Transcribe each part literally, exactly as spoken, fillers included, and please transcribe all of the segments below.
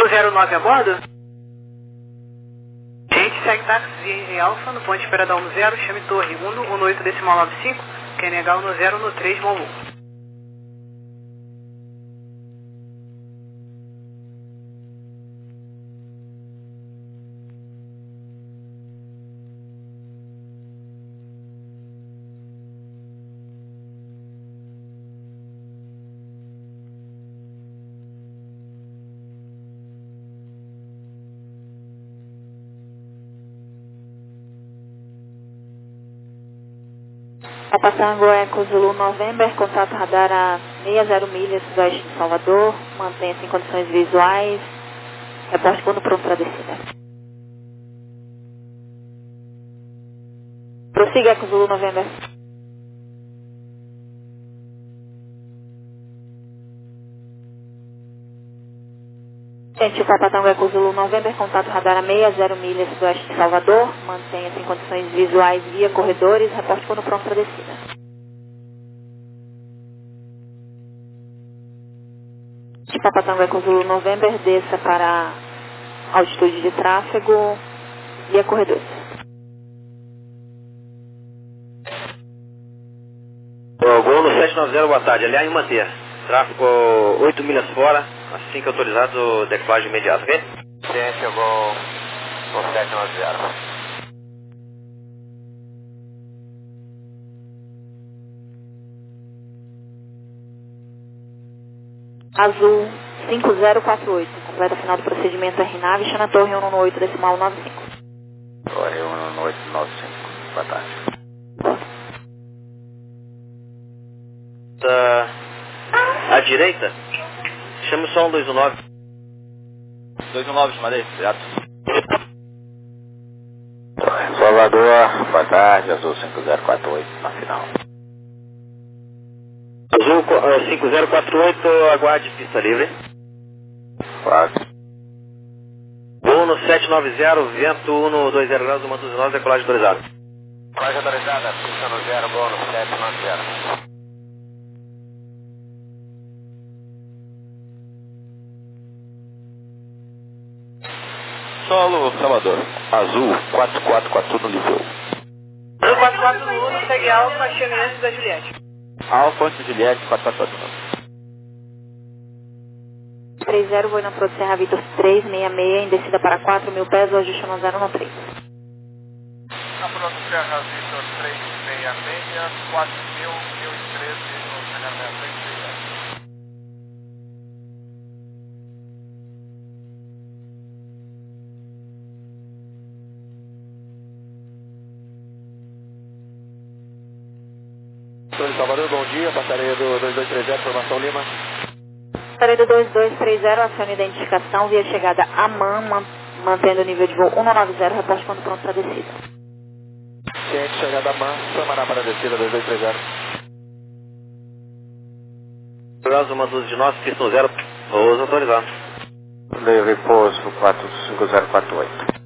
zero nove a bordo? Gente, segue táxi Alfa no ponte Esperadão no zero, chame torre um no oito decimal nove cinco, quer negar no zero no três Molu. Patango Eco Zulu November, contato radar a sessenta milhas oeste de Salvador, mantenha-se em condições visuais, reporte quando pronto para descida. Prossiga Eco Zulu November. Gente, Patango Eco Zulu November, contato radar a sessenta milhas oeste de Salvador, mantenha-se em condições visuais via corredores, reporte quando pronto para descida. Patango Eco Zulu November, desça para altitude de tráfego via corredores. Gol no sete nove zero, boa tarde. Aliás, manter. Tráfego oito milhas fora, assim que autorizado, decolagem imediata, ok? Ciência, Gol no sete nove zero. Azul cinco zero quatro oito, completa final do procedimento R nave, chama torre um no oito decimal nove cinco. Torre um no oito nove cinco, boa tarde. Da... À direita, chama só um dois um nove. dois um nove, mandei, direto. Salvador, boa tarde, Azul cinco zero quatro oito, na final. Azul cinco zero quatro oito, aguarde pista livre. quatro. Gol no sete nove zero, vento um no dois zero graus, uma duzentos e nove, decolagem autorizada. Decolagem autorizada, pista no zero, Gol no sete nove zero. Solo, Salvador, Azul quatro quatro quatro no Liseu. Azul quatro quatro no Uno, segue Alfa, chame antes da Juliette. Alfa antes de Juliette, quatro quatro quatro. três zero, vou na Pro de Serra Vitor três seis seis, em descida para quatro mil pés, o ajuste no zero no três. Na Pro de Serra Vitor três seis seis, quatro mil, mil e treze, no treinamento três seis zero. Salvador, bom dia, passaria do dois dois três zero, formação Lima. Passaria do dois dois três zero, acione identificação via chegada a MAN, man, mantendo o nível de voo um nove zero, reporte quando pronto para descida. Ciente, chegada a MAN, Samará para descida, dois dois três zero. Graus, uma dúzia de nós, pista no zero, pouso autorizado. Leve pouso quatro cinco zero quatro oito.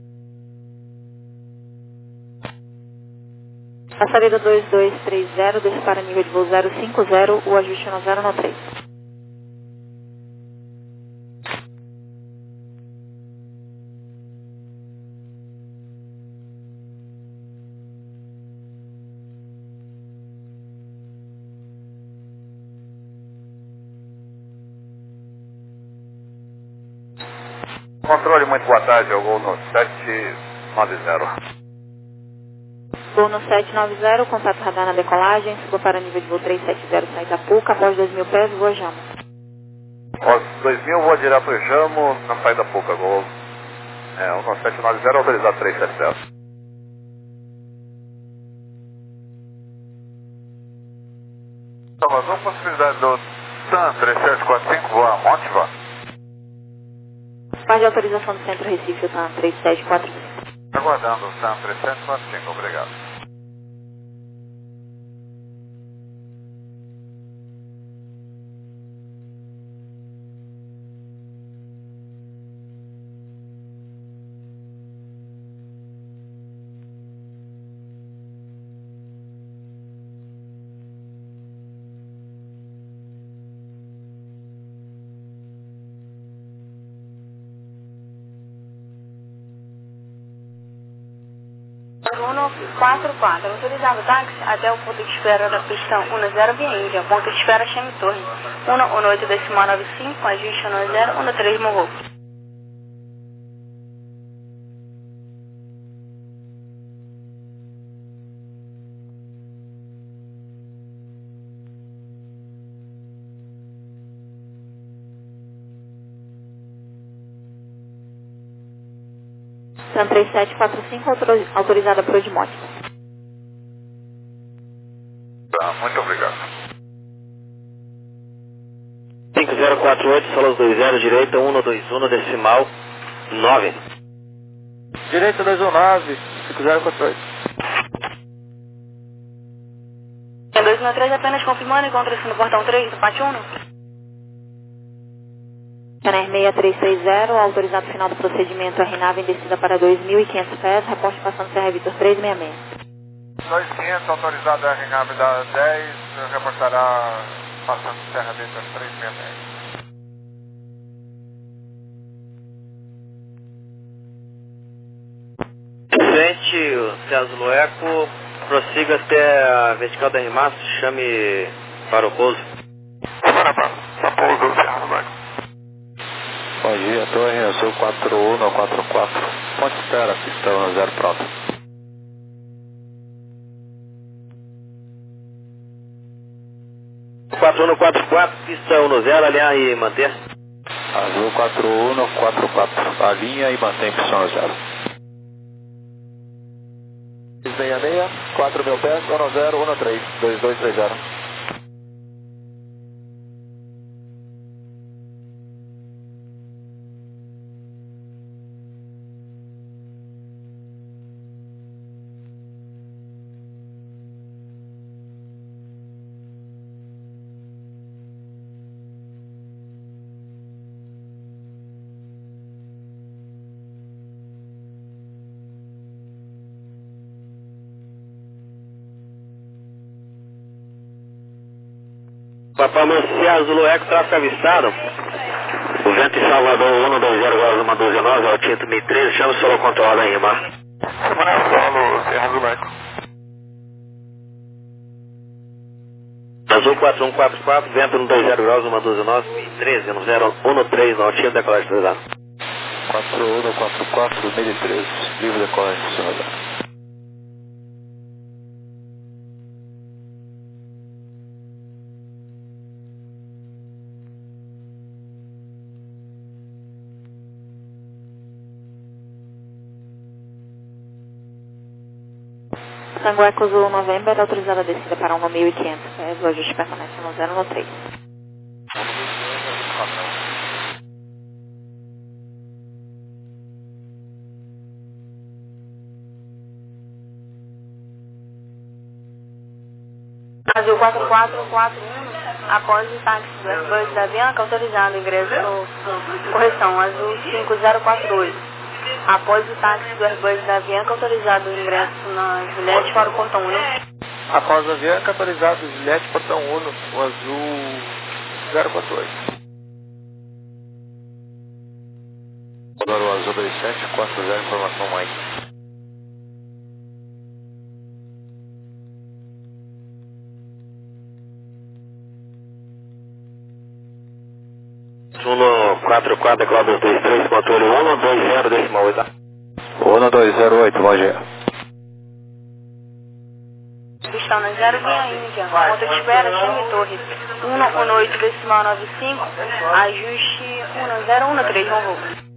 Passaria do dois dois três zero, desce para nível de voo zero cinco zero, o ajuste no zero no três. Controle, muito boa tarde, eu vou no sete nove zero. Voo no sete nove zero, contato radar na decolagem, suba para nível de voo três sete zero, sai da Puca, após dois mil pés, voa Jamo. Os dois mil, vou direto ao Jamo, na saída pouca, Gol. É, um no sete nove zero, autorizado três sete zero. Salvador, possibilidade do TAM três sete quatro cinco voar a Montevan? Parte de autorização do Centro Recife, o TAM três sete quatro cinco. Aguardando o TAM três sete quatro cinco, obrigado. uno quatro quatro. Autorizado o táxi até o ponto de espera da pista um zero via Índia. Ponto de espera Chame Torre. um um oito decimal nove cinco, ajuste um zero um três Morro. Tran três sete quatro cinco, autorizada por Odimótica. Tá, muito obrigado. cinco zero quatro oito, solos dois zero, direita, um dois um, decimal nove. Direita dois um nove, cinco zero quatro oito. dois um três apenas confirmando, encontra-se no portão três do Pátio um. Canais seis três três zero, autorizado final do procedimento, R nave em descida para dois mil e quinhentos pés, reporte passando Serra Vitor três seis seis. dois mil e quinhentos, autorizado R nave da dez, reportará passando Serra Vitor três seis seis. Frente, o César Lueco, prossiga até a vertical da Rimaço, chame para o pouso. Para para pouso, Serra Lueco. Bom dia, Torre, eu sou quatro um quatro quatro. Ponte espera, pista um zero pronto. quatro um quatro quatro, pista um zero, alinhar e manter. Azul quatro um quatro quatro, alinha e mantém pista um zero. seis seis seis, quatro mil pés, um zero um três, dois dois três zero. Papai Luciano Zulu Eco, tráfego avistado. O vento em Salvador, um dois zero graus, uma doze nove, altimetro mil e treze, chama o solo controlado em Rimar. Semana solo, Serra do Leco. Azul quatro um quatro quatro, vento um dois zero graus, uma doze nove, mil e treze, um zero um três, altimetro decolagem estrelado. quatro um quatro quatro, mil e treze, livre decolagem estrelado. Tango Eco Zulu November, autorizada a descida para um mil e quinhentos pés, o ajuste permanece no zero um três. Azul quatro quatro quatro um, após o táxi do Airbus da Avianca, autorizado ingresso, correção, Azul cinco zero quatro oito. Após o táxi do Airbus da Avianca, autorizado o ingresso na Juliette para o portão um. Após a Avianca, autorizado Juliette, portão um, o azul zero quatro oito. Agora o azul dois sete quatro zero, informação mais. um quatro quatro, Cláudio dois três, controle um dois zero, decimal oito. um dois zero oito, bom dia. Pista no zero via Índia, ponto de espera, Chame Torre. um um oito, decimal nove cinco, ajuste um zero um três, Morro.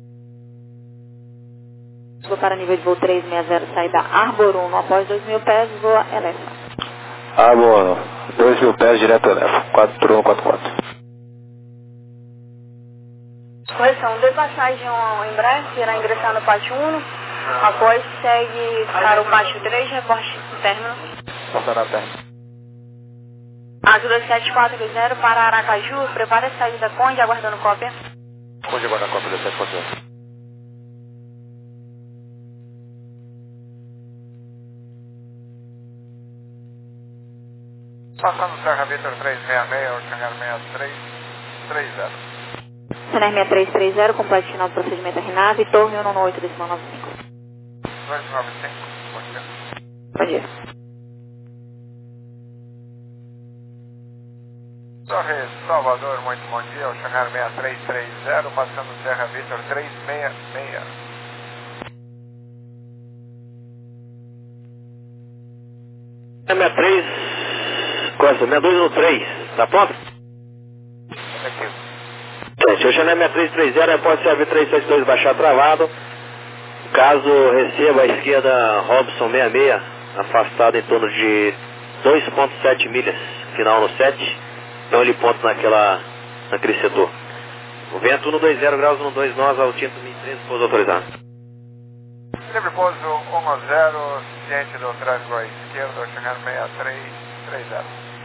Vou para nível de voo trezentos e sessenta, saída Arbor um, após dois mil pés, voa Elefa. Arbor um, dois mil pés, direto Elefa, quatro um quatro quatro. Correção, de passagem ao Embraer, irá ingressar no pátio um, após segue para o pátio três, reporte término. Passará a perna. Azul dois sete quatro zero para Aracaju, prepare a saída Conde, aguardando cópia. Conde agora a cópia do sete quatro zero. Passando Serra Vitor três seis seis, o Changar seis três três zero. Cenar seis três três zero, completo final do procedimento R nave, torre um um oito, decimal nove cinco. dois nove cinco, bom dia. Bom dia. Torres, Salvador, muito bom dia. O Xangar seis três três zero, passando Serra Vitor três seis seis. sessenta e três, Costa, sessenta e dois um três, tá pronto? Aqui. Se o Xangar seis três três zero, pode ser a V três sete dois baixar travado. Caso receba a esquerda Robson sessenta e seis, afastado em torno de dois vírgula sete milhas, final no sete, então ele ponto naquela, naquele setor. O vento cento e vinte graus, cento e vinte nós, altindo mil e treze, pouso autorizado. Livre pouso um zero, ciente do tráfego à esquerda, Xangar seis três três zero.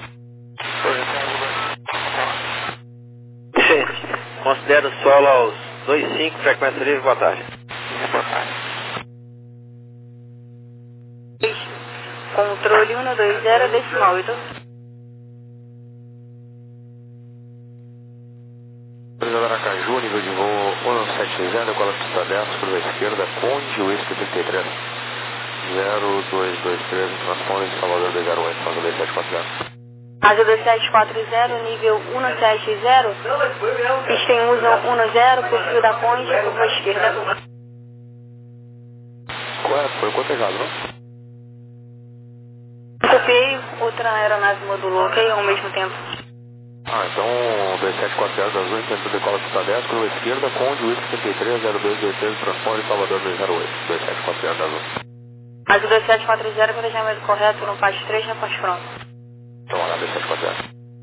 Vicente, considera o solo aos dois cinco, frequência livre, boa tarde. Boa tarde. Controle cento e vinte, decimal oito. Autorizado Aracaju, nível de voo cento e setenta, decola pista dez, curva esquerda, Conde, Whisky trinta e três, zero dois dois três, transponder em Salvador dois zero oito, faz o dois sete quatro zero. Asa dois sete quatro zero, nível cento e setenta, pista em uso cento, perfil da Conde, curva esquerda. Correto, foi cotejado, não? Copiei, outra aeronave modulou, ok? Ao mesmo tempo. Ah, então dois sete quatro zero da Azul, intento decola pista dez, curva esquerda, Conde, Whisky trinta e três, zero dois dois três, transponder em Salvador dois zero oito, dois sete quatro zero da Azul. Asa dois sete quatro zero, cotejamento correto no parte três, reporte pronto. Então, lá, dois sete quatro zero.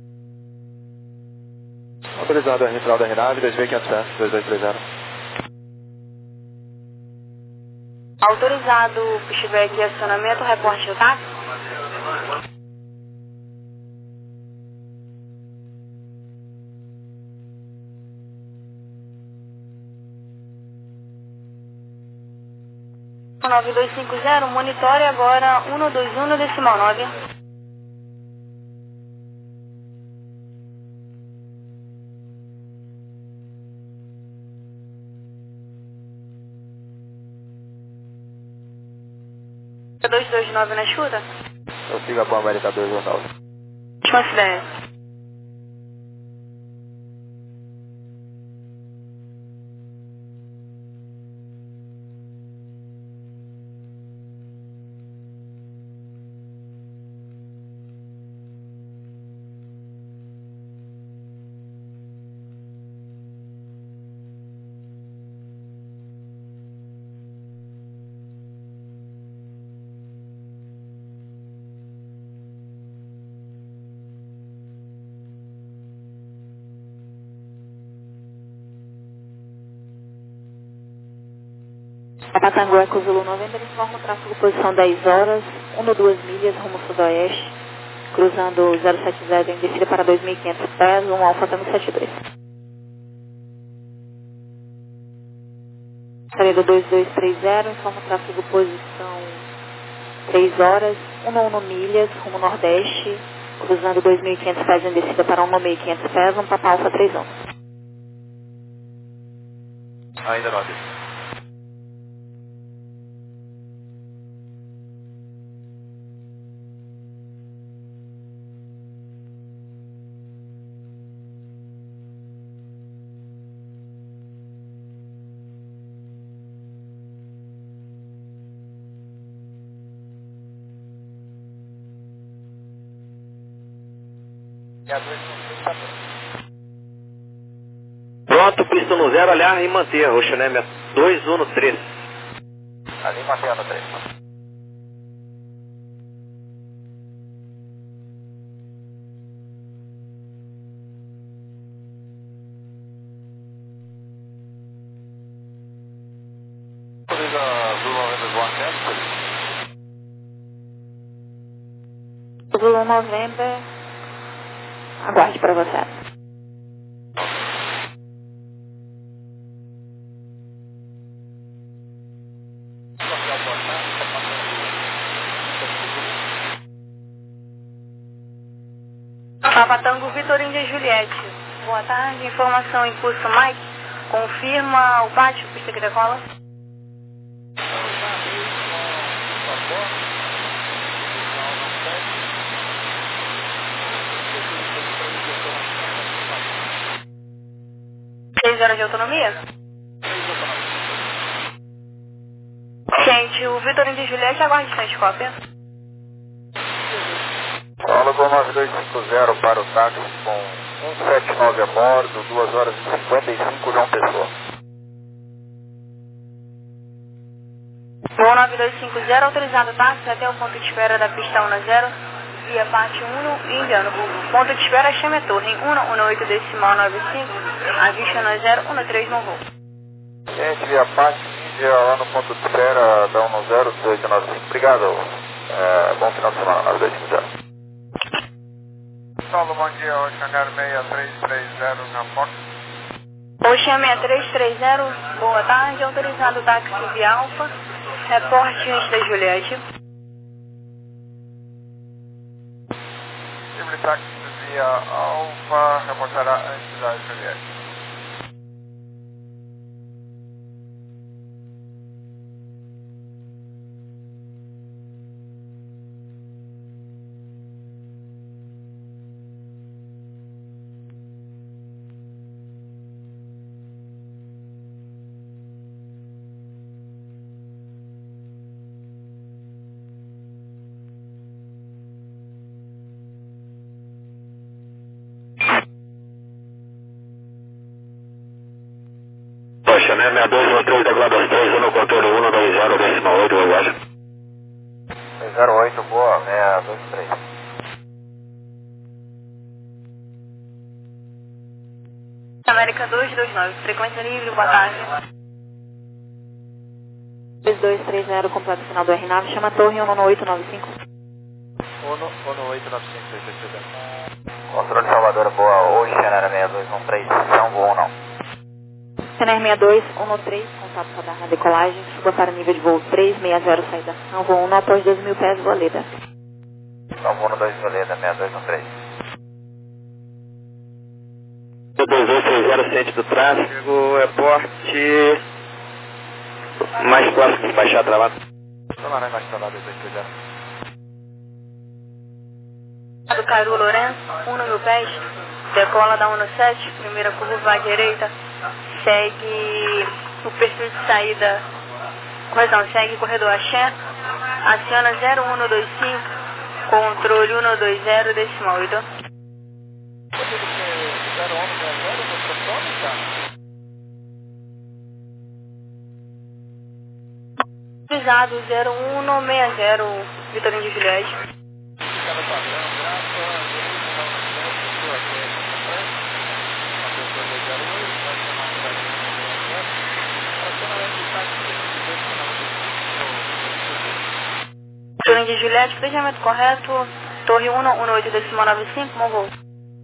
Autorizado a final da Renave, dois mil quinhentos pés, dois dois três zero. Autorizado, pushback e acionamento, reporte do táxi. nove dois cinco zero, monitore agora cento e vinte e um, decimal nove. dois dois nove na escuta? Eu sigo a Boa América dois um nove. Considere. Papatangu Eco Zulu noventa, informa o tráfego posição dez horas, uma ou duas milhas rumo sudoeste, cruzando zero sete zero em descida para dois mil e quinhentos pés, um Alfa Tango setenta e dois. Saída dois dois três zero, informa o tráfego posição três horas, uma ou uma milhas rumo nordeste, cruzando dois mil e quinhentos pés em descida para um mil e quinhentos pés, um Papa Alfa trinta e um. Ainda não. Pronto, pista no zero, aliar e manter, Roxané dois um três. Ali, Marcelo três. Autoriza Azul noventa Boa Tempo. Zulu noventa, aguarde para você. Papatango Vitor Índia Juliette. Boa tarde, informação em curso Mike. Confirma o pátio, pista que decola. zero de autonomia? Gente, o Vitorino de Juliette aguarda distante, cópia. Fala com nove dois cinco zero para o táxi com cento e setenta e nove a bordo, duas horas e cinquenta e cinco, João Pessoa. Voo nove dois cinco zero, autorizado táxi até o ponto de espera da pista um zero, via parte um e enviando. Ponto de espera chama Torre, um um oito decimal nove cinco, a vista um zero um três no voo. Gente, via parte Índia lá no ponto de espera da um zero dezoito nove cinco. Obrigado. É, bom final de semana, nove dois cinco zero. Paulo, bom dia, Oceanar seis três três zero na Fox. Ocean seis três três zero, boa tarde, autorizado táxi via Alfa, reporte antes da Juliette. Livre táxi via Alfa, reportará antes da Juliette. Poxa, né? seis dois um três da Glória três, no controle um dois zero decimal oito, Goiás. seis zero oito, boa, seis dois três. América dois dois nove, frequência livre, boa tarde. dois dois três zero, completo final do R nove, chama Torre um oito nove cinco. um oito nove cinco, dois dois três zero. Controle Salvador, boa, Oceanar seis dois um três, não voo não. Cenar seis dois um três, contato radar na decolagem, suba para nível de voo três seis zero, saída. Não voo um após dois mil pés, Voleda. Não voo no dois Voleda, seis dois um três. dois dois três zero, centro do tráfego, é porte mais próximo de baixar travado. Tomará mais travado, dois dois três zero. Do Caru Lourenço, um mil pés, decola da um sete, primeira curva à direita, segue o perfil de saída, correção, segue corredor Axé, aciona zero um dois cinco, controle um dois zero, decimal oito. Autorizado zero um seis zero, Vitorino de Juliette. Vitorino de Juliette, fechamento correto, Torre um um oito decimal nove cinco, bom voo.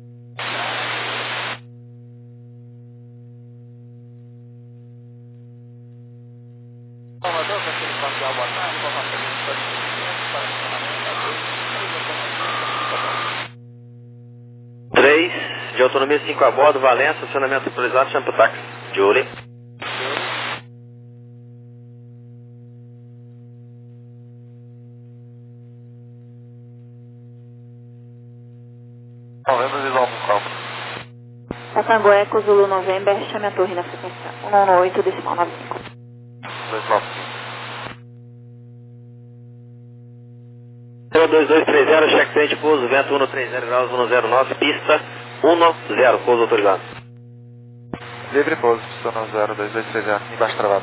três, de autonomia cinco a bordo, Valença, estacionamento autorizado, chama pro táxi. Julie. Novembro Visual no campo. Tango Eco Zulu November, chame a torre na frequência um um oito decimal nove cinco. dois nove cinco. dois dois três zero, check frente, pouso, vento um três zero graus, um zero nove, pista um zero, pouso autorizado. Livre pouso, pista um zero, dois dois três zero, embaixo travado.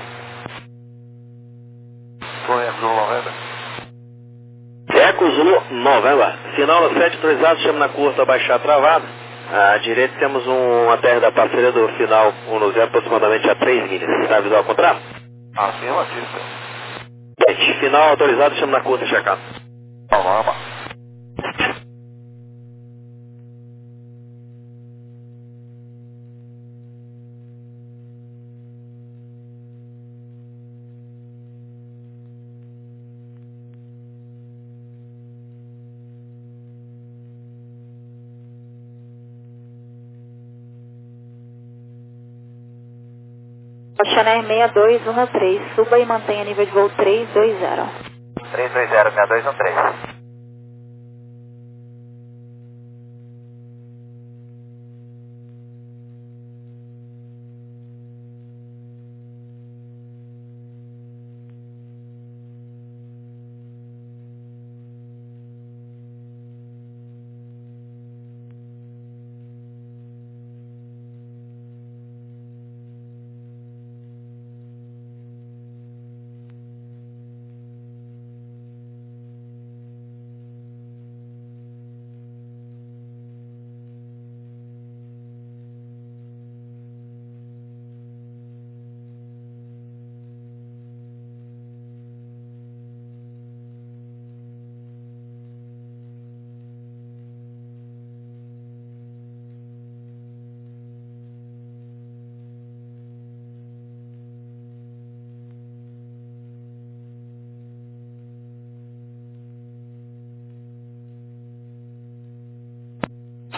Torre Zulu November. Eco Zulu November, sinal no sete autorizado, chama na curta, baixar travado. À direita temos um, uma terra da parceria do final um zero, aproximadamente a três milhas. Está visual ao contrário? Acima, pista. sete, final autorizado, chama na curta, checado. Palma. Oceanar seis dois um três, suba e mantenha nível de voo três dois zero. três dois zero, seis dois um três.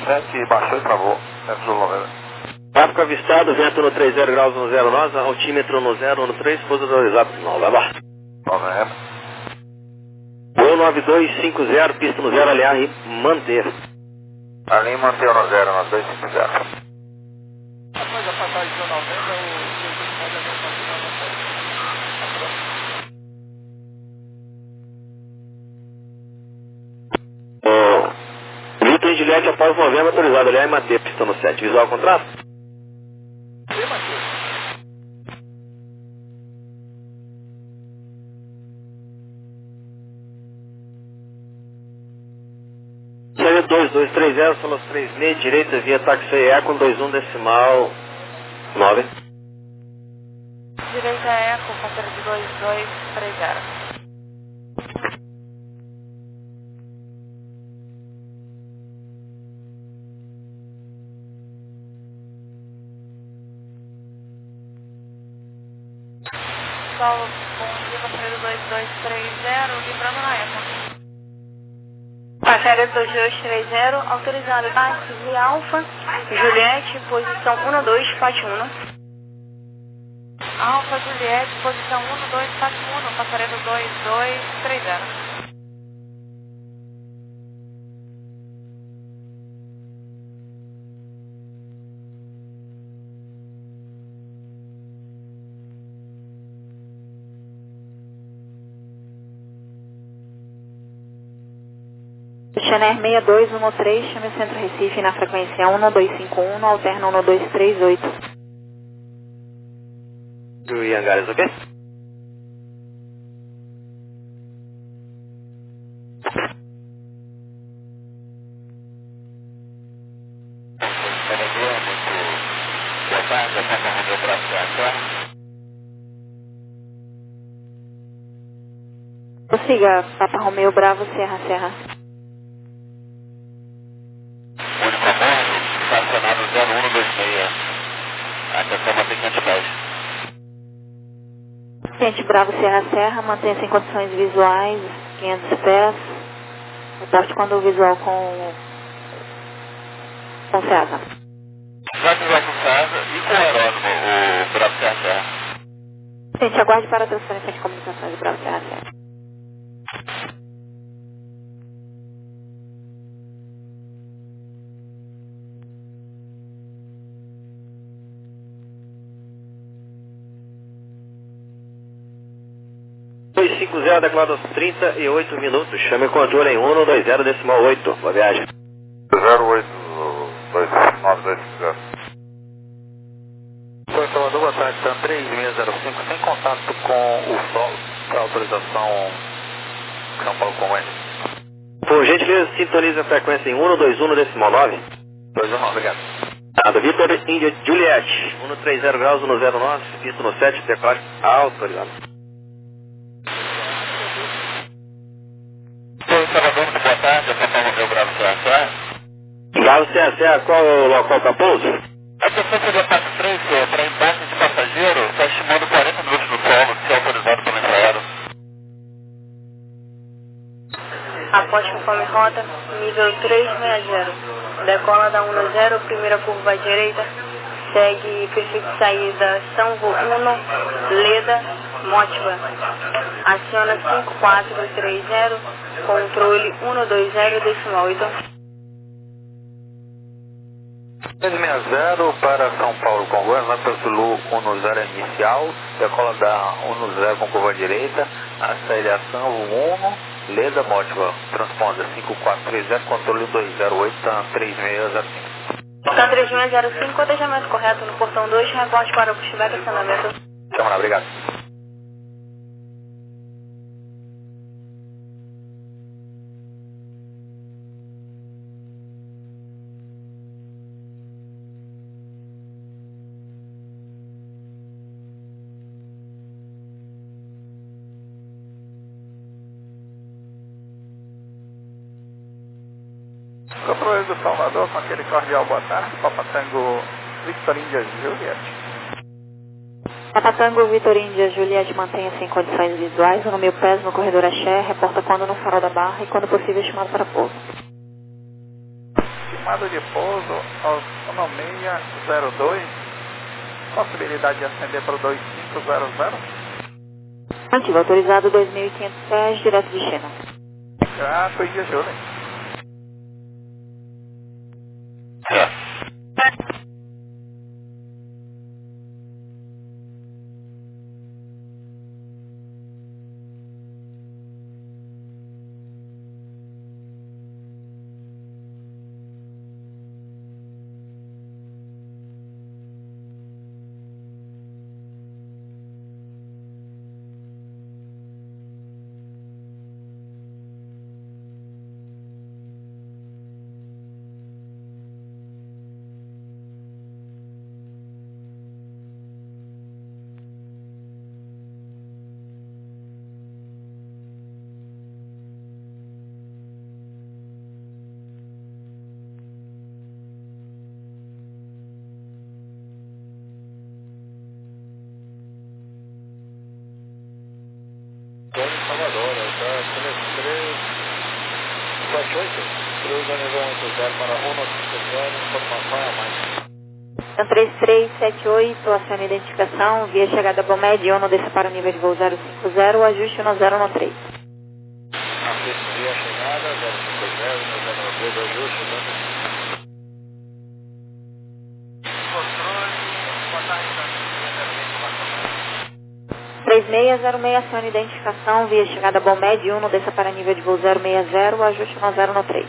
sete, baixou e travou. Centro de Louveira. Tráfego avistado, vento no trinta graus no zero nós, altímetro no zero no três, pouso autorizado não, vai lá. Novembro. Gol nove dois cinco zero, pista no zero, aliar e manter. Ali manteve no zero, nove dois cinco zero. Após a passagem do novembro, o Jesus pode continuar no site. O Vitor e Juliette após novembro autorizado, aliar e manter, pista no sete. Visual ao contrato? Sim, Matheus. Série dois dois três zero, solos três meia, direita via táxi Eco dois um decimal nove. Direita Eco, contato de dois dois três zero. Sol, bom dia, passageiro dois dois três zero, livrando na Eco. Passageiro dois dois três zero, autorizado táxi via Alfa, Juliette, posição um dois quatro um. Alfa, Juliette, posição um dois quatro um, passageiro dois dois três zero. Xaner seis dois um três, chame o Centro Recife na frequência um dois cinco um, alterna um dois três oito. Do Iangares, ok? Prossiga, Papa Romeu Bravo, Serra, Serra. Gente, Bravo, Serra, Serra, mantenha-se em condições visuais, quinhentos pés. Reporte quando o visual com com César. Já que vai com César e com o aeródromo, o Bravo, Serra, Serra. Gente, aguarde para a transferência de comunicações do Bravo, Serra, Serra. dois cinco zero, declarado trinta e oito minutos. Chame o controle em um dois zero decimal oito. Boa viagem. zero oito dois nove dois zero. Sou Salvador, boa tarde, está três seis zero cinco, sem contato com o Sol, para autorização São Paulo Convênio. Por gentileza, sintonize a frequência em um dois um decimal nove. dois um nove, obrigado. Nada, Vitor Índia Juliette, um três zero graus no zero nove, pista no sete, declare autorizado. Sou Salvador, muito boa tarde, São Paulo Romeu Bravo, Serra, Serra. Bravo, Serra, Serra, qual é o local para pouso? A pessoa seria parte três, para embarque de passageiro, está estimando quarenta minutos no solo, se autorizado pelo engenheiro. Após conforme rota, nível trezentos e sessenta. Decola da um zero, primeira curva à direita. Segue prefixo saída São Uno, Leda, Motiva. Aciona cinco quatro três zero, controle um dois zero decimal oito. trezentos e sessenta para São Paulo Congonhas, Lambda Zulu um zero inicial, decola da um zero com curva à direita, aceleração um, Leda Motiva, transponder cinco quatro três zero, controle um dois zero oito, três seis zero cinco. Tá três seis zero cinco, cotejamento correto no portão dois, reporte para o pushback acionamento. Câmara, obrigado. Controle do Salvador com aquele cordial boa tarde, Papa Tango Victor Índia Juliette. Papa Tango Vitor Índia Juliette, mantenha-se em condições visuais, no meu pés no corredor Axé, reporta quando no farol da barra e quando possível chamado para pouso. Chamada de pouso autonomia zero dois. Possibilidade de ascender para o dois cinco zero zero. Ativo, autorizado dois mil e quinhentos pés, direto de China. Já foi de Júlio. Salvador, tá três três sete oito, cruza nível um oito zero para um nove cinco zero, informação a mais. três três sete oito, aciona a identificação, via chegada Bomed, Ono desça para o nível de voo zero cinco zero, ajuste um zero um três. Assiste via chegada, zero cinco zero, um zero um três, ajuste, Controle, boa tarde, três seis zero seis, aciona a identificação, via chegada Bomed, Ono desça para nível de voo zero seis zero, ajuste um zero um três.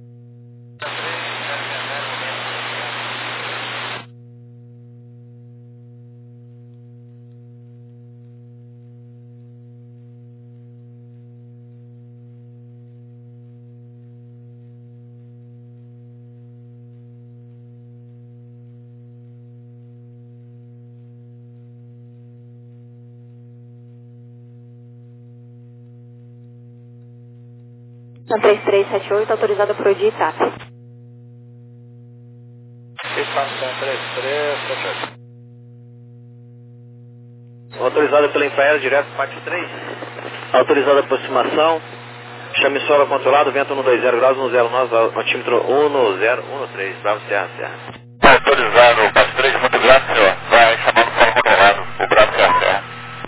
três três sete oito, autorizada por I T A P. Estação três três sete oito. Autorizada pela Embraer, direto P A C três. Autorizada aproximação. Chame solo controlado, vento cento e vinte graus, zero nove, altímetro um zero um três, Bravo Serra Serra. Autorizado, P A C três, muito grato, senhor. Vai chamando solo controlado, o Bravo Serra Serra.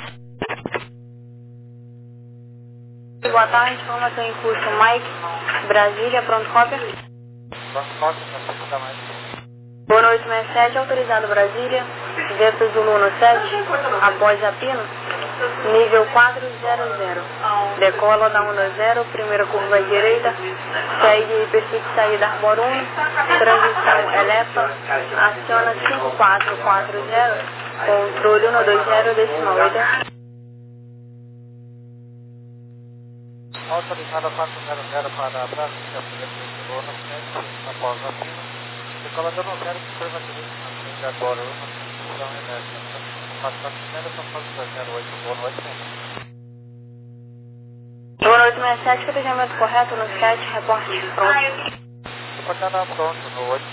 Boa tarde, informação em curso Mike, Brasília, pronto cópia. Pronto, cópia, para ficar mais. Boa noite, sessenta e sete, autorizado Brasília, vento Zulu no sete, após apino, nível quatro zero zero. Decola da um zero, primeira curva à direita, saída e persiste saída Arbor um, transição Elepa, aciona cinco quatro quatro zero, controle um dois zero, decimal oito. Autorizada quatro zero zero para Brasília, primeiro no sete, após a pina. Decolador no zero, curva direita, na frente agora, uma transição elétrica. Quatro zero zero oito, boa noite. Boa noite, sessenta e sete, protegimento correto no sete, reporte pronto. Pode estar pronto no oito.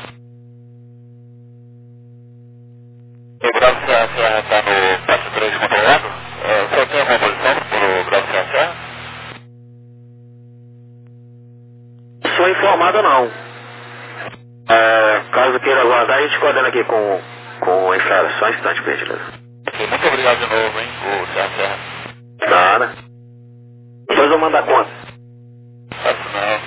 O Bravo Serra Serra está no P A C três controlado? Uh, só tem alguma posição para o Bravo Serra Serra? Sou informado não. É, caso queira aguardar, a gente coordena aqui com, com o Embraer. Só um instante, por gentileza. Muito obrigado de novo, hein, o Serra Serra. Nada. Depois eu mando a conta. Faço não.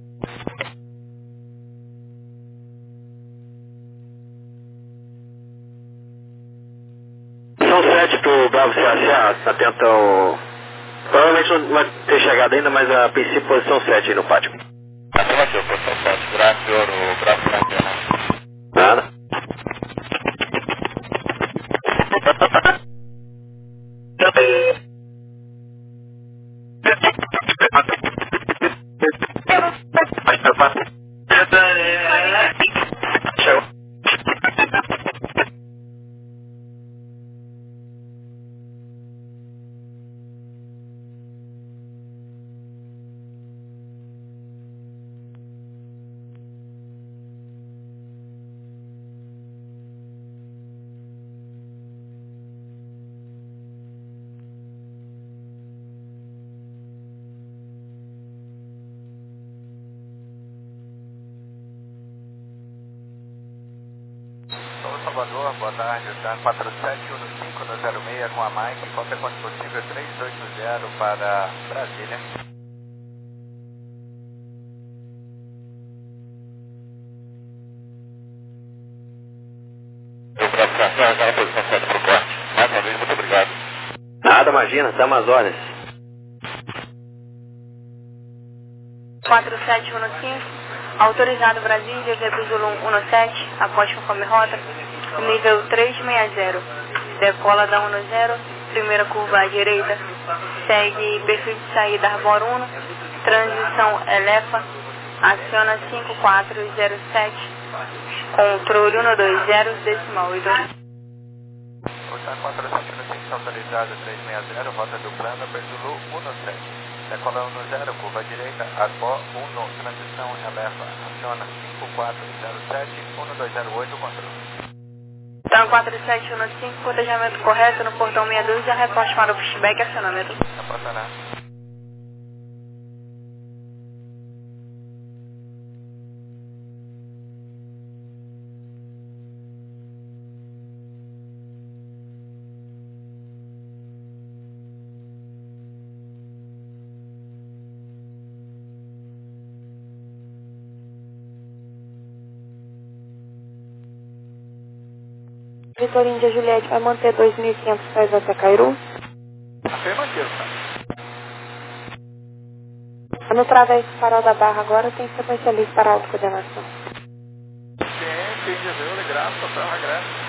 São sete pro Bravo Serra Serra, atenta ao... Provavelmente não vai ter chegado ainda, mas a princípio posição sete aí no pátio. Afirmativo, posição sete. Graças, senhor, o Bravo Serra Serra. Nada. Salvador, boa tarde, está quatro sete um cinco no zero seis com a Mike, qualquer quanto possível três oito zero para Brasília. Mais uma vez, muito obrigado. Nada, imagina, tá umas horas. quatro sete um cinco, autorizado Brasília, Zebra Zulu um sete, após conforme rota, nível trezentos e sessenta, decola da um zero, primeira curva à direita, segue perfil de saída Arbor um, transição Elefa, aciona cinco quatro zero sete, controle um dois zero, decimal oito. Ocean quatro sete um cinco, autorizado trezentos e sessenta, rota do plano, Zulu um sete. Decola um zero, curva direita, Arbor um, transição Elefa, aciona cinco quatro zero sete, um dois zero oito, controle. Então quatro sete um cinco, cotejamento correto no portão meia dúzia, reporte para o pushback, acionamento. Apontará. Vitor Índia Juliette vai manter dois mil e quinhentos pés até Cairu. Afirmativo, tá? No través farol da Barra agora tem sequência livre para autocoordenação. Ciente, Índia Júlia, graça, hotel regresso.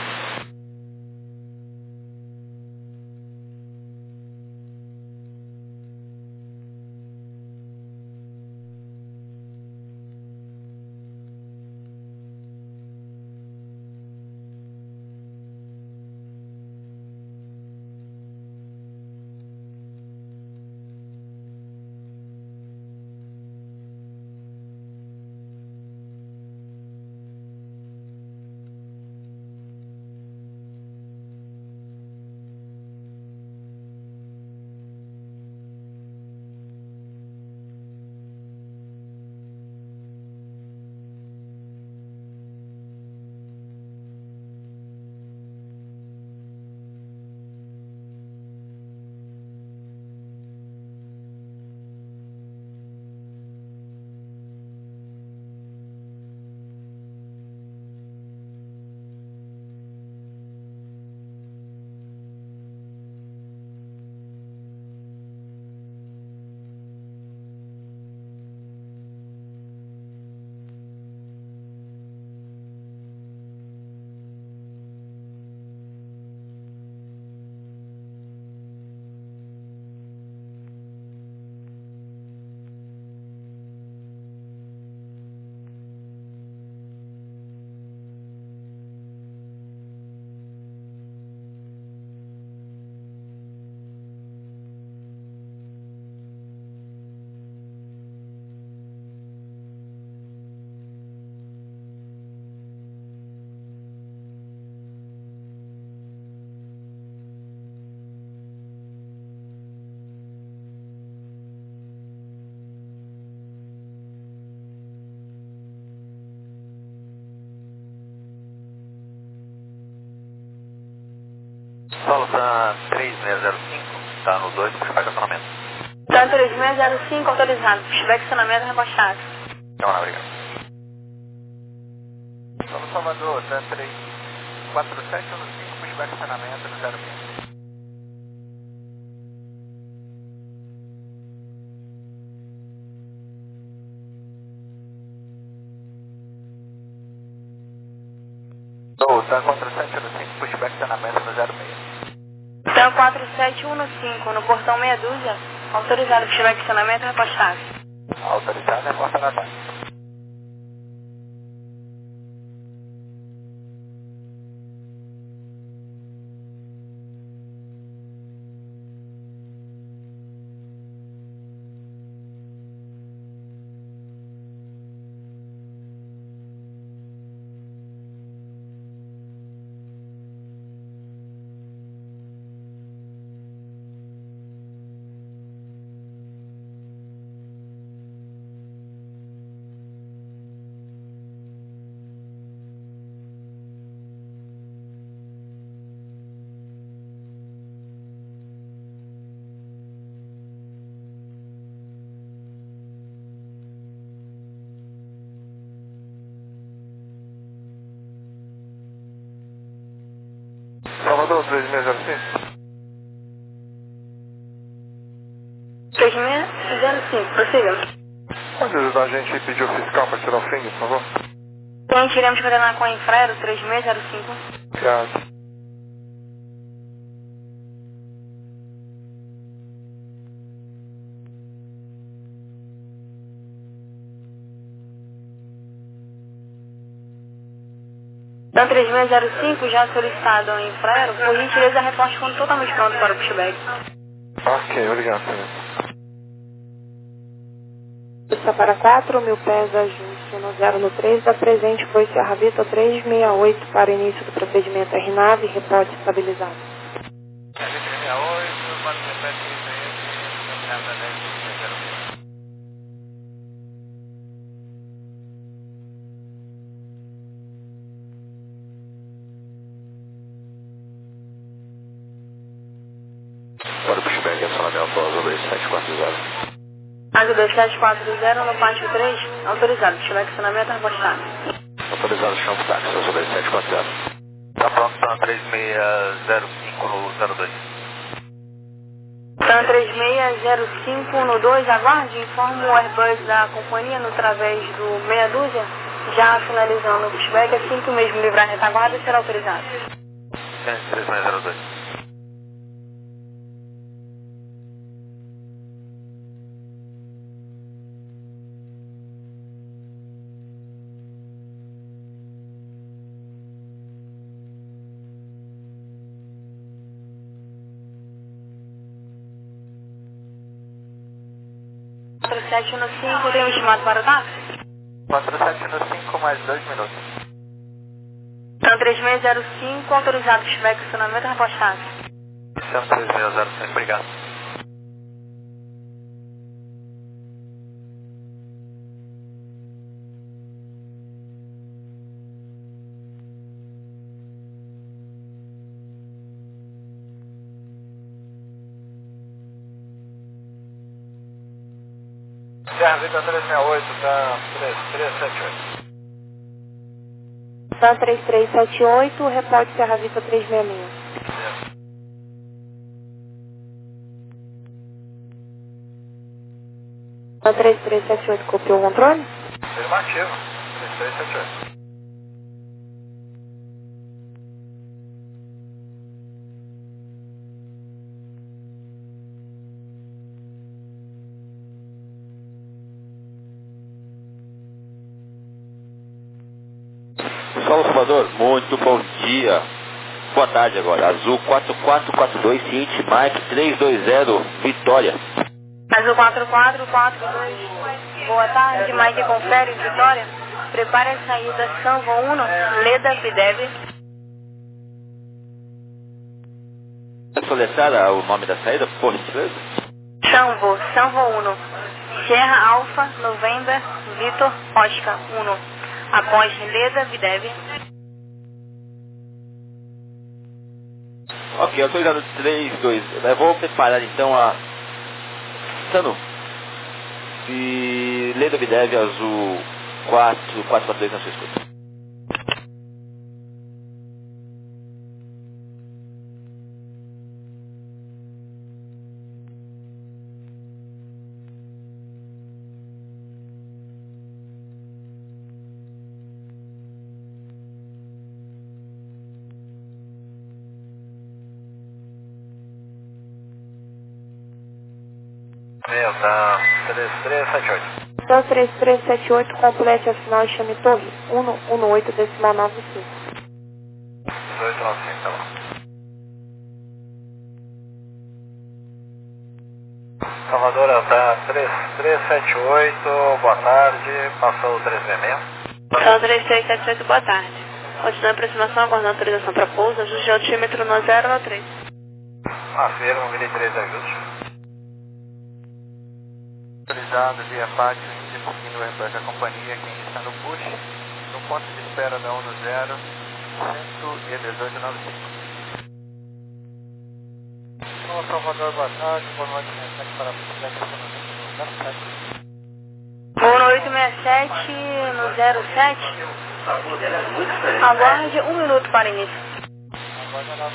Solução três seis zero cinco, está no dois, puxback acionamento. Então três seis zero cinco, autorizado, pushback acionamento rebaixado. Então, obrigado. Solo Salvador, tá três quatro sete um cinco, pushback acionamento no zero seis. Tá quatro sete um cinco, pushback acionamento no zero seis. Então quatro sete um cinco, no portão meia dúzia, autorizado, pushback acionamento rebaixado. Autorizado, reporta na tarde. Prossiga. Pode ajudar a gente a pedir o fiscal para tirar o fim, por favor? Cliente, iremos coordenar com a Infraero três seis zero cinco. Obrigado. Dan três seis zero cinco, já solicitado ao Infraero, por gentileza, reporte quando totalmente pronto para o pushback. Ok, obrigado, senhor. Está para quatro mil pés, ajuste no zero no três, da presente foi Serra Vita trezentos e sessenta e oito para início do procedimento R nave, reporte estabilizado. trezentos e sessenta e oito, quatro mil pés, três seis, Para o pushback, acionamento Azul dois sete quatro zero. Azul dois sete quatro zero no pátio três, autorizado. Pushback acionamento repostado. Autorizado chão de táxi, Azul dois sete quatro zero. Tá pronto, tá três seis zero cinco no zero dois. Dan três seis zero cinco no dois, aguarde, informa o Airbus da companhia no través do meia dúzia, já finalizando o pushback, assim que o mesmo livrar a retaguarda será autorizado. três seis zero dois. quatro sete no cinco, tem um estimado para o táxi? quatro sete no cinco, mais dois minutos. Dan três seis zero cinco, autorizado. Pushback acionamento repostado. três seis zero cinco, obrigado. Serra Vita trezentos e sessenta e oito, tá três três sete oito. Dan três três sete oito, reporte Serra Vita trezentos e sessenta e seis. Dan três três sete oito, copiou o controle? Afirmativo, três três sete oito. Saulo Salvador, muito bom dia. Boa tarde agora. Azul quatro quatro quatro dois, Cinti, Mike três dois zero, Vitória. Azul quatro quatro quatro dois, boa tarde, Mike confere, Vitória. Prepare a saída Sanvo um, Leda Videv. Soletar o nome da saída, por gentileza? Sanvo, Sanvo um, Sierra Alfa, November, Vitor, Oscar um. Após Leda Videv. Ok, autorizado três dois. Eu vou preparar então a Sanu e Leda Videv Azul quatro quatro quatro dois na sua escuta. Meu, tá três três sete oito. Dan três três sete oito, complete a final e chame torre um um oito decimal nove cinco. dezoito nove cinco, tá bom. Salvador, tá três três sete oito, boa tarde, passou o três seis seis. Dan três três sete oito, boa tarde. Continua a aproximação, aguardando autorização para pouso, ajuste de altímetro no zero no três. Afirma, mil e três ajuste. Autorizado via pátio, índice seguindo o Airbus da companhia, quem está no push, no ponto de espera da um no zero, cento e dezoito nove cinco. Olá, Salvador, boa tarde, boa noite, mensagem para a Puxback um oito seis sete no zero sete. Aguarde um minuto para início. Aguarde na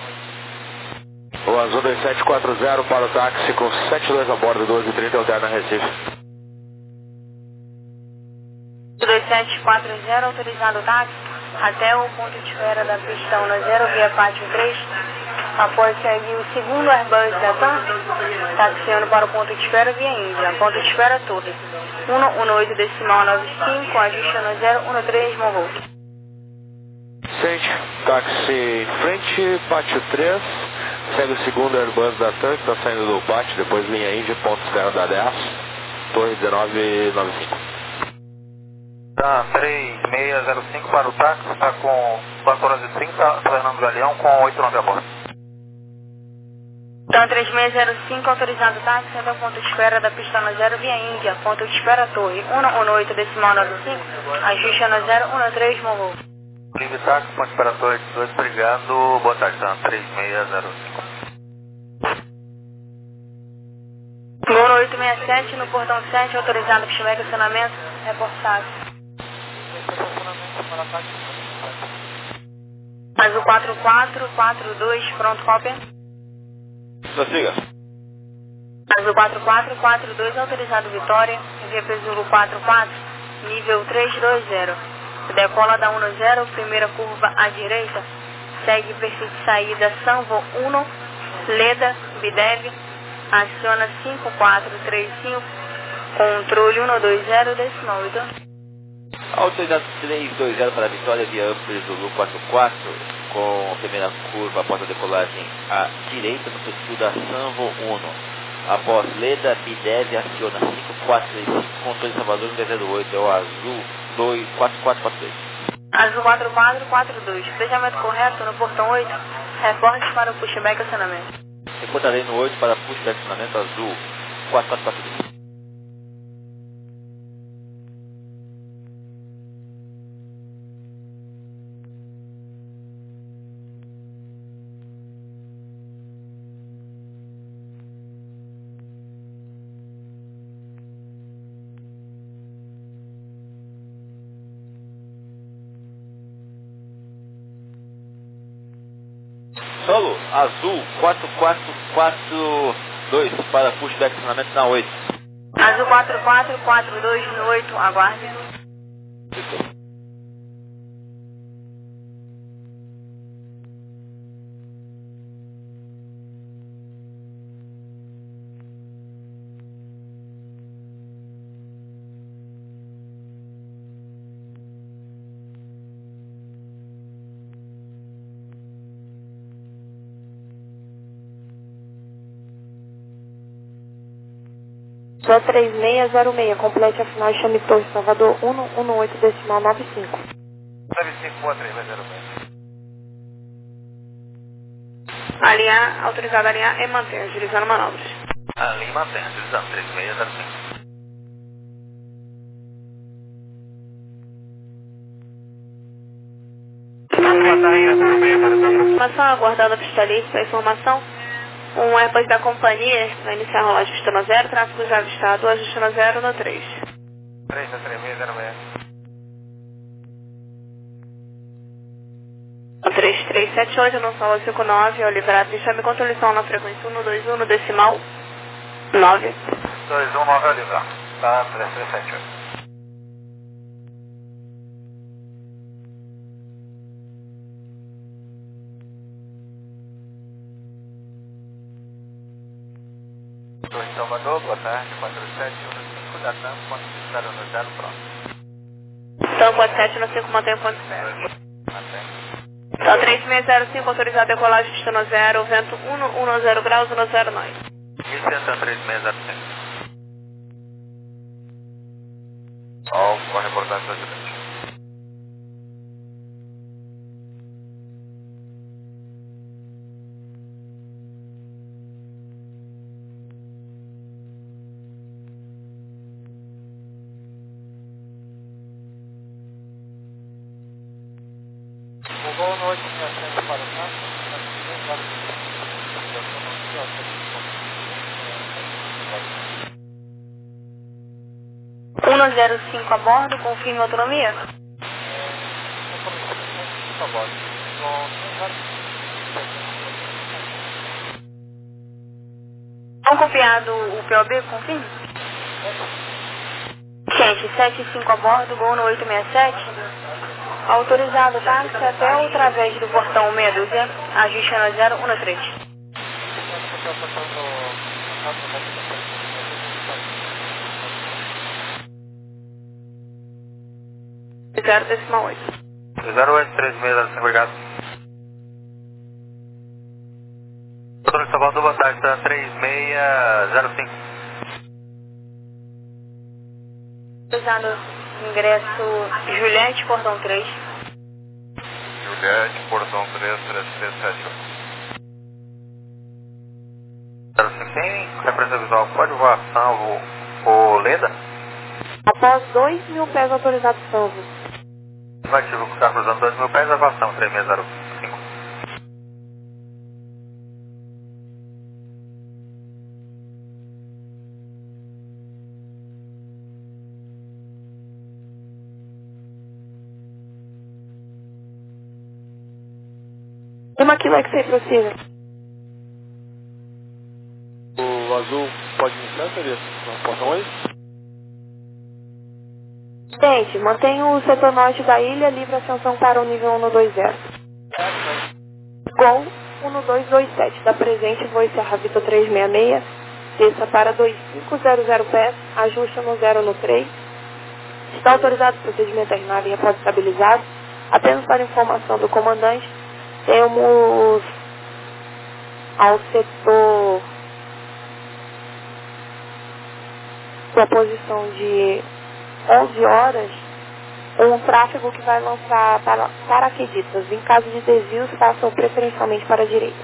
noite. O Azul dois sete quatro zero para o táxi com sete dois a bordo, doze e trinta, alterna Recife. sete quatro zero, autorizado o táxi até o ponto de espera da pista um zero, via Pátio três. Após seguir o segundo Airbus da TAM, taxiando para o ponto de espera via Índia. Ponto de espera Torre um um oito decimal nove cinco, ajuste no zero um três, Monroe. Sente, táxi em frente, Pátio três, segue o segundo Airbus da TAM, que está saindo do pátio, depois linha Índia, ponto de espera da dez, Torre dezenove noventa e cinco. Tá, três seis zero cinco para o táxi, está com quatro horas e trinta, Fernando Galeão com oito nove a bordo. Então, três seis zero cinco, autorizado o táxi até o ponto de espera da pista no zero, via Índia, ponto de espera Torre um um oito decimal nove cinco, ajuste no zero um três, Monroe. Livre táxi, ponto de espera Torre dezoito, obrigado, boa tarde, tá, três seis zero cinco. Mono oito seis sete, no portão sete, autorizado para estiver estacionamento, reportado. Azul quatro quatro quatro dois, pronto, cópia. Prossiga. Azul quatro quatro quatro dois, autorizado Vitória, V P Zulu quatro quatro, nível três dois zero. Decola da um zero, primeira curva à direita, segue perfil de saída Sanvo um, Leda, Bidev, aciona cinco quatro três cinco, controle um dois zero, decimal oito. Autorizado três dois zero para a Vitória via Ampere Zulu quatro quatro, com a primeira curva após a decolagem à direita no perfil da Sanvo um. Após Leda, Bidev aciona cinco quatro três cinco, controle Salvador um zero oito, é o Azul dois quatro quatro quatro dois. Azul quatro quatro quatro dois, fechamento correto no portão oito, reporte para o pushback acionamento. Reportarei no oito para pushback acionamento Azul quatro quatro quatro dois. Solo, Azul quatro quatro quatro dois para pushback acionamento na oito. Azul quatro quatro quatro dois no oito, aguarde. Sua três seis zero seis, complete a final de Chame Torre, Salvador um um oito decimal nove cinco. nove cinco, boa três seis zero seis. Alinhar, autorizado a alinhar e manter, agilizando manobras. Alinha e mantém, agilizando, três seis zero cinco. Informação aguardando a pista livre para informação. Um Airbus da companhia vai iniciar a rolagem pista no zero, tráfego já avistado, ajuste no zero no três. três três seis zero seis. três três sete oito, não sala cinco nove, ao liberado, chame controlação na frequência um dois um, no decimal nove. dois um nove, ao livrar. Tá, três três sete oito. Torre Salvador, boa tarde, quatro sete um cinco da TAM, ponto de zero no zero, pronto. Então, ponto sete no cinco, mantém o ponto zero. Mantém. Então, três seis zero cinco, autorizado a decolagem pista no zero, vento um no zero graus, no zero nove. Licença três seis zero cinco. Ó, com a reportagem do acidente. O voo no oito seis sete para o táxi, na segunda hora de um zero cinco a bordo, confirme a autonomia. Não copiado o P O B, confirme. Gente, sete cinco a bordo, Gol no oito seis sete. Autorizado táxi até ou através do portão meia dúzia, ajuste no zero um três. zero decimal oito. zero oito três seis zero cinco, obrigado. Doutor de Salvador, boa tarde, tá três seis zero cinco. Autorizado ingresso Juliette, portão três. Juliette, portão três três três sete. zero cinco, tem referência visual, pode voar salvo o Leda? Após dois mil pés autorizados salvo. Ativo o carro cruzando dois mil pés, avação três seis zero cinco. Uma aqui vai que você prossiga. O azul pode iniciar, seria? Portão oito? Gente, mantenha o setor norte da ilha, livre ascensão para o nível um dois zero. Gol um dois dois sete, da presente, voo Serra Vitor três seis seis, desça para dois cinco zero zero pés, ajuste no zero no três. Está autorizado o procedimento da nave em repórter estabilizado. Apenas para informação do comandante, temos ao setor com a posição de onze horas um tráfego que vai lançar para paraquedistas. Em caso de desvios, façam preferencialmente para a direita.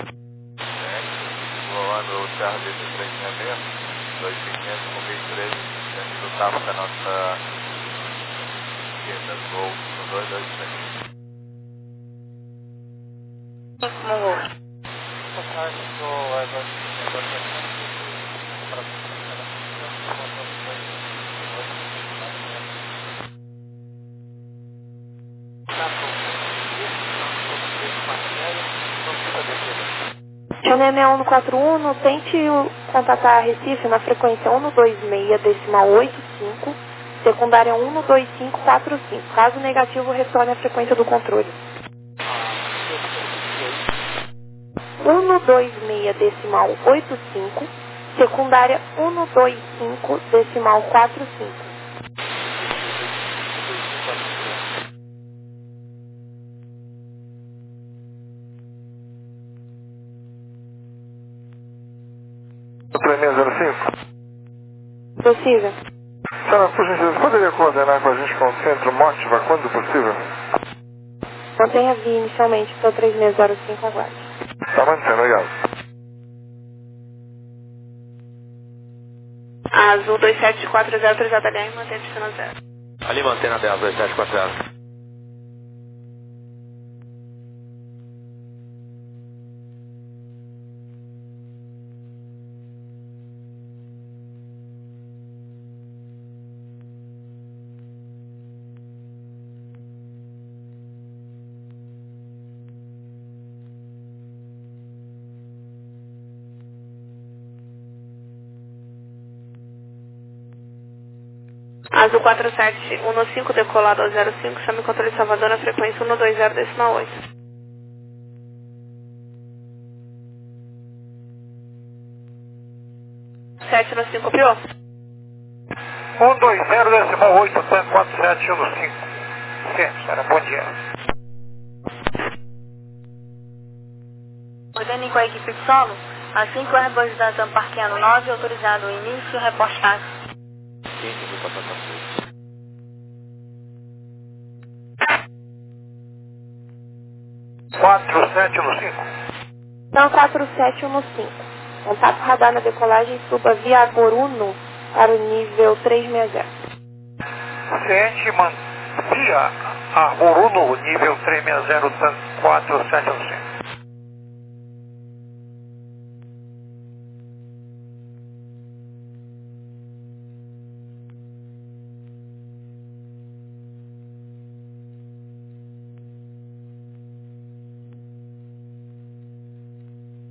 Voando o Serra Vitor três seis seis, dois mil e quinhentos com mil e treze, sentido tapa da nossa esquerda, Gol no dois dois sete. Como voo? Boa tarde, sou Edward. Channel um quatro um, tente contatar a Recife na frequência um dois seis decimal oito cinco, secundária um dois cinco quatro cinco. Caso negativo, retorne à frequência do controle. um dois seis decimal oito cinco, secundária um dois cinco decimal quatro cinco. três seis zero cinco. Prossiga. Senhora, por gentileza, poderia coordenar com a gente com o centro Mótiva quando possível? Mantenha a via inicialmente, estou três seis zero cinco, aguarde. Tá mantendo, obrigado. Azul dois sete quatro zero, autorizado L R, mantém destino zero. Ali mantendo a dez dois sete quatro zero. Azul quatro sete um cinco, decolado ao zero cinco, chame controle de Salvador na frequência um dois zero decimal oito. sete no cinco, copiou? um dois zero decimal oito, quatro sete um cinco. Certo, senhora, bom dia. Ordene com a equipe de solo, assim que o Airbus da TAM parqueando nove, autorizado o início, reporte táxi. quatro sete um cinco. Então, quatro sete um cinco. Contato radar na decolagem, suba via Goruno para o nível três seis zero. Ciente, man... via a Goruno, nível três seis zero, quatro sete um cinco.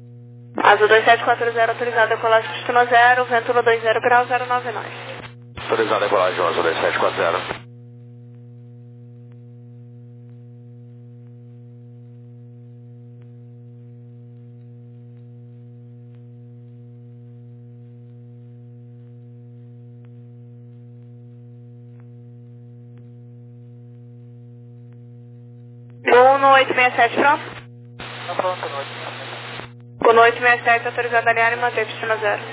Azul dois sete quatro zero, autorizado decolagem destino zero, vento no dois zero grau zero nove nove. Autorizado a decolagem onze dois sete quatro zero. Gol no oito seis sete, pronto? Tá pronto, no oito seis sete. Gol no oito seis sete, autorizado a alinhar e manter destino zero.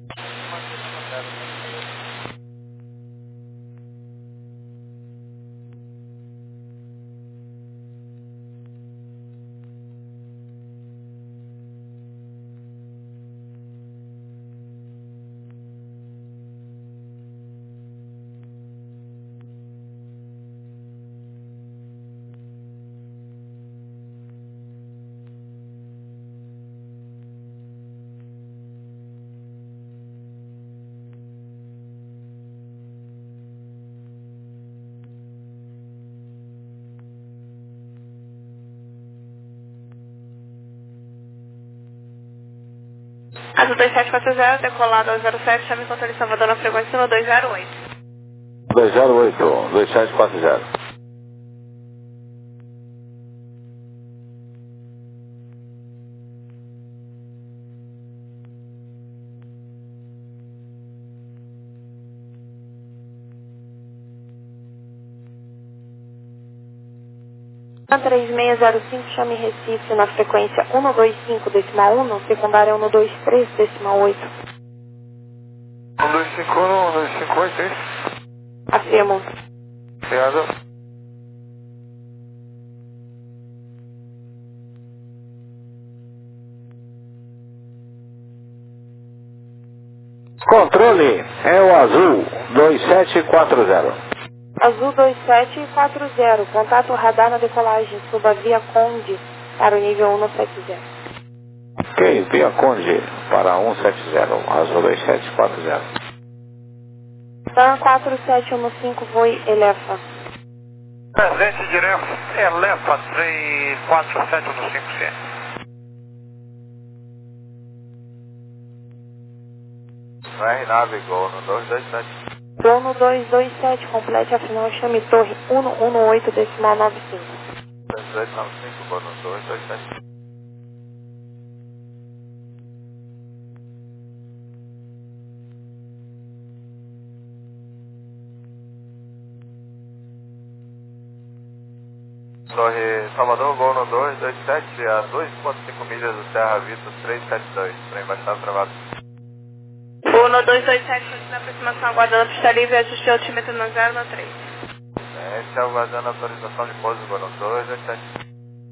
Azul dois sete quatro zero, decolado ao zero sete, chame controle Salvador na frequência no dois zero oito. dois zero oito, dois sete quatro zero. três seis zero cinco, chame Recife na frequência cento e vinte e cinco decimal um, secundária cento e vinte e três decimal oito. um dois cinco um, um dois cinco oito, é isso? Afirmo. Obrigado. Controle é o azul dois sete quatro zero. Azul dois sete quatro zero, contato radar na decolagem, suba via Conde para o nível cento e setenta. Ok, via Conde para cento e setenta, azul dois sete quatro zero. TAM quatro sete um cinco, voe Elefa. Presente direto, Elefa três quatro sete um cinco C. R nave Gol no dois dois sete. Gol no dois dois sete, complete a final, chame torre cento e dezoito decimal noventa e cinco. dois dois nove cinco, Gol no dois dois sete. Torre Salvador, Gol no dois dois sete, a dois ponto cinco milhas do Serra Vito três sete dois, trem baixado travado. Gol no dois dois sete, continua a aproximação, aguardando a pista livre, ajuste altímetro no zero no três. Esse é aguardando a autorização de pouso, Gol no dois dois sete.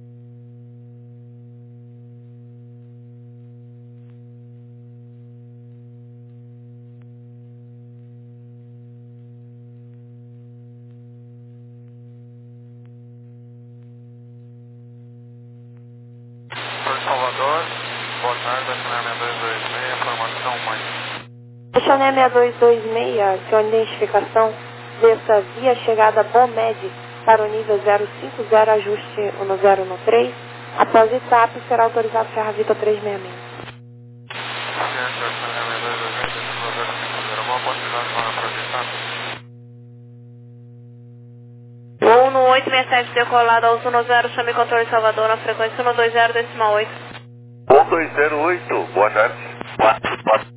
Salvador, boa tarde, acionamento dois dois seis, formação mãe. Acionamento dois dois seis, sua identificação, desça via chegada Bomed para o nível zero cinco zero, ajuste no zero no três. Após etapa, será autorizado Serra Vita três seis seis. Certo, acionamento dois dois seis, zero cinco zero, boa possibilidade para projetar. Gol no oito seis sete, decolado ao cento zero, chame controle Salvador na frequência cento e vinte decimal oito. um dois zero oito, boa tarde. quatro quatro.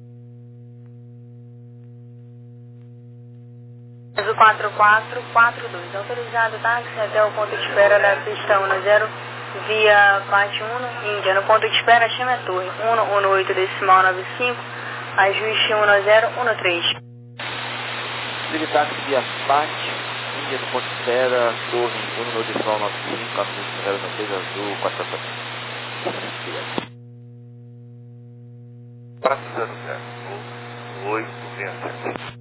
Azul quatro quatro quatro dois, autorizado táxi até o ponto de espera da pista cento zero, via parte um, Índia, no ponto de espera, chame a torre cento e dezoito decimal noventa e cinco, ajuste cento zero um três. Siga táxi via parte, Índia no ponto de espera, torre cento e dezoito decimal noventa e cinco, ajuste zero no três, azul quatro quatro quatro. quatro zero zero, oito seis sete.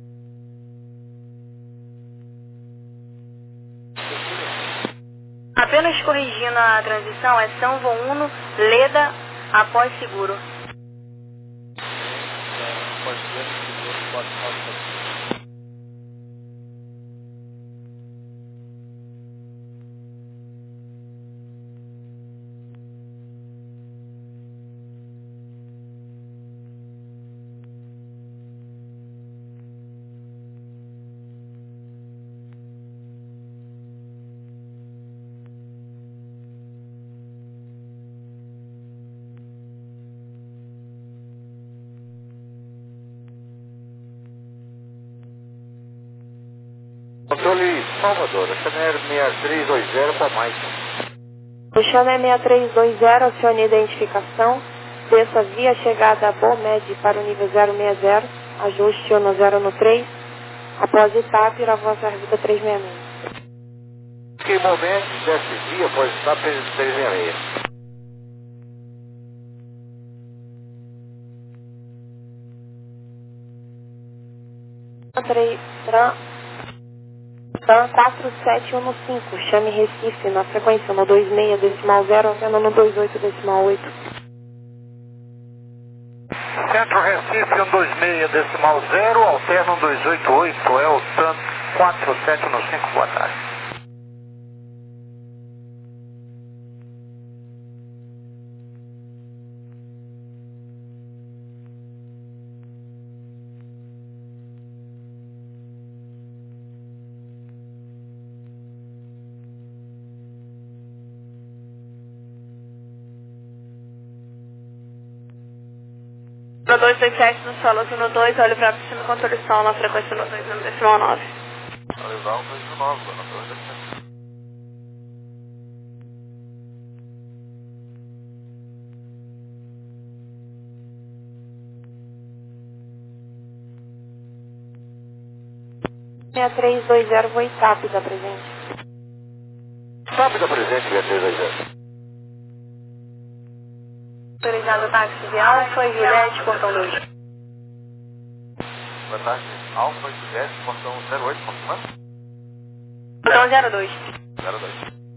Apenas corrigindo a transição, é São Uno, Leda, após seguro. controle Salvador, Chanel seis três dois zero para mais. O Chanel seis três dois zero, acione a identificação, desça via chegada Bomed para o nível zero seis zero, ajuste no zero no três, após etapa, ir avançar Revita três seis seis. Que momento, desce via, após etapa três seis seis. Tran quatro sete um cinco, chame Recife na frequência no dois seis decimal zero, alternando no dois oito decimal oito. Centro Recife cento e vinte e seis decimal zero, alterno dois oito oito, é o Tran quatro sete um cinco, boa tarde. No dois dois sete no solo no dois, olho para cima, controle som na frequência no dois decimal nove. Legal, dois nove, dona dois dois sete. seis três dois zero, vou TAP da presente. TAP da presente, seis três dois zero. Autorizado táxi de Alfa e Juliette, portão dois. Boa tarde, Alfa e Juliette, portão zero oito, confirmando? Portão zero dois. zero dois.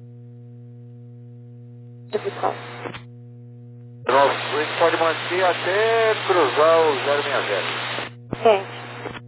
Fiscal. Nosso Wing pode manter até cruzar o zero seis zero. Gente.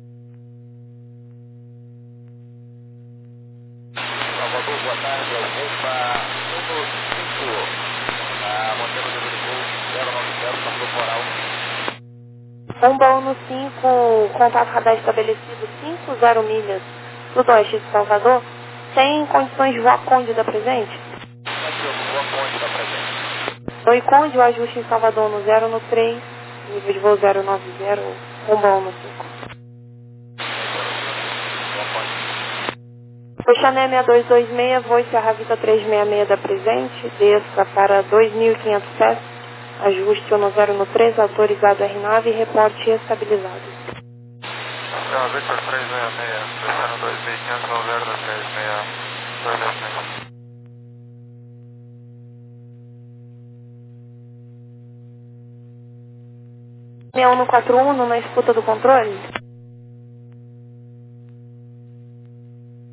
Salvador, boa tarde, é o Opa número cinco. Na Monteiro de Voo zero nove zero, passou coral. Bomba um no cinco, contato radar estabelecido cinco zero milhas, sudoeste de Salvador, tem condições de voar Conde da presente? Aqui, eu vou a Conde da presente. Oi Conde, o ajuste em Salvador no zero no três, nível de voo zero nove zero, bomba um no cinco. O Chanel seis dois dois seis, voe Serra Vita três seis seis da presente, desça para dois mil e quinhentos pés, ajuste no zero no três, autorizado R nove e reporte estabilizado. Serra Vita três seis seis, descendo dois mil e quinhentos no zero no três seis dois dois seis. seis um no quatro um, na escuta do controle.